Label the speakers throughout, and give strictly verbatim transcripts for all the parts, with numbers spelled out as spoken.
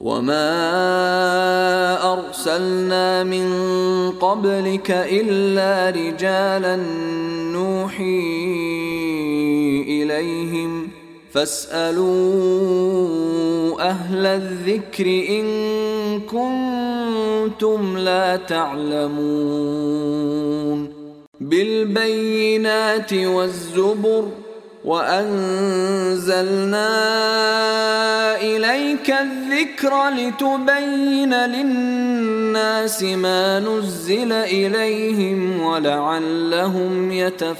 Speaker 1: وما أرسلنا من قبلك إلا رجالا نوحي إليهم فاسألوا أهل الذكر إن كنتم لا تعلمون بالبينات والزبر وأنزلنا إليك الذكر لتبين للناس ما نزل إليهم ولعلهم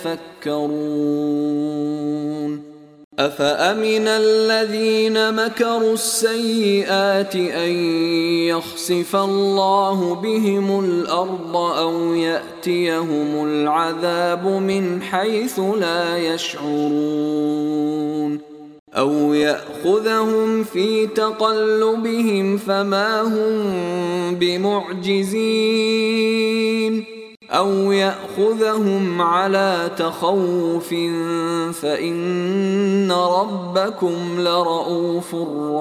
Speaker 1: يتفكرون أفأمن الذين مكروا السيئات أن يخسف الله بهم الأرض أو يأتيهم العذاب من حيث لا يشعرون أو يأخذهم في تقلبهم فما هم بمعجزين أو يأخذهم على تخوف فإن ربكم لرؤوف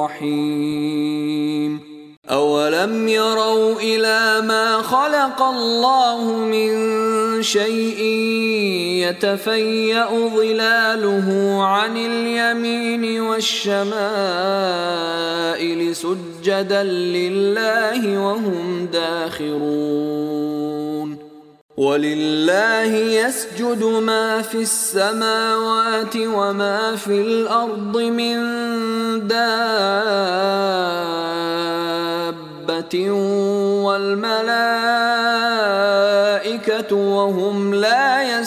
Speaker 1: رحيم أولم يروا إلى ما خلق الله من شيء يتفيأ ظلاله عن اليمين والشمائل سجدا لله وهم داخرون ولله يسجد ما في السماوات وما في الأرض من دابة والملائكة وهم لا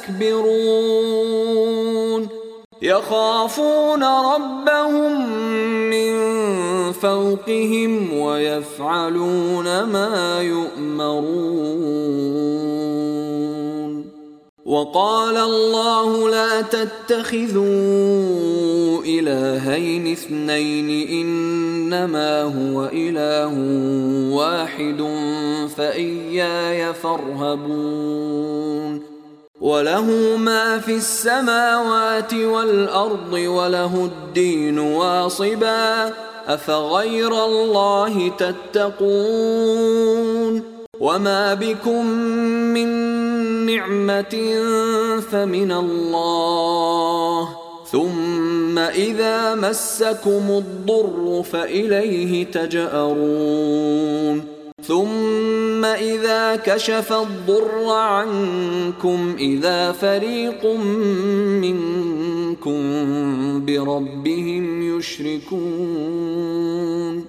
Speaker 1: يستكبرون يخافون ربهم من فوقهم ويفعلون ما يؤمرون وقال الله لا تتخذوا إلهين اثنين إنما هو إله واحد فإياي فارهبون وله ما في السماوات والأرض وله الدين واصبا أفغير الله تتقون وما بكم من نعمة فمن الله ثم إذا مسكم الضر فإليه تجأرون ثم إذا كشف الضر عنكم إذا فريق منكم بربهم يشركون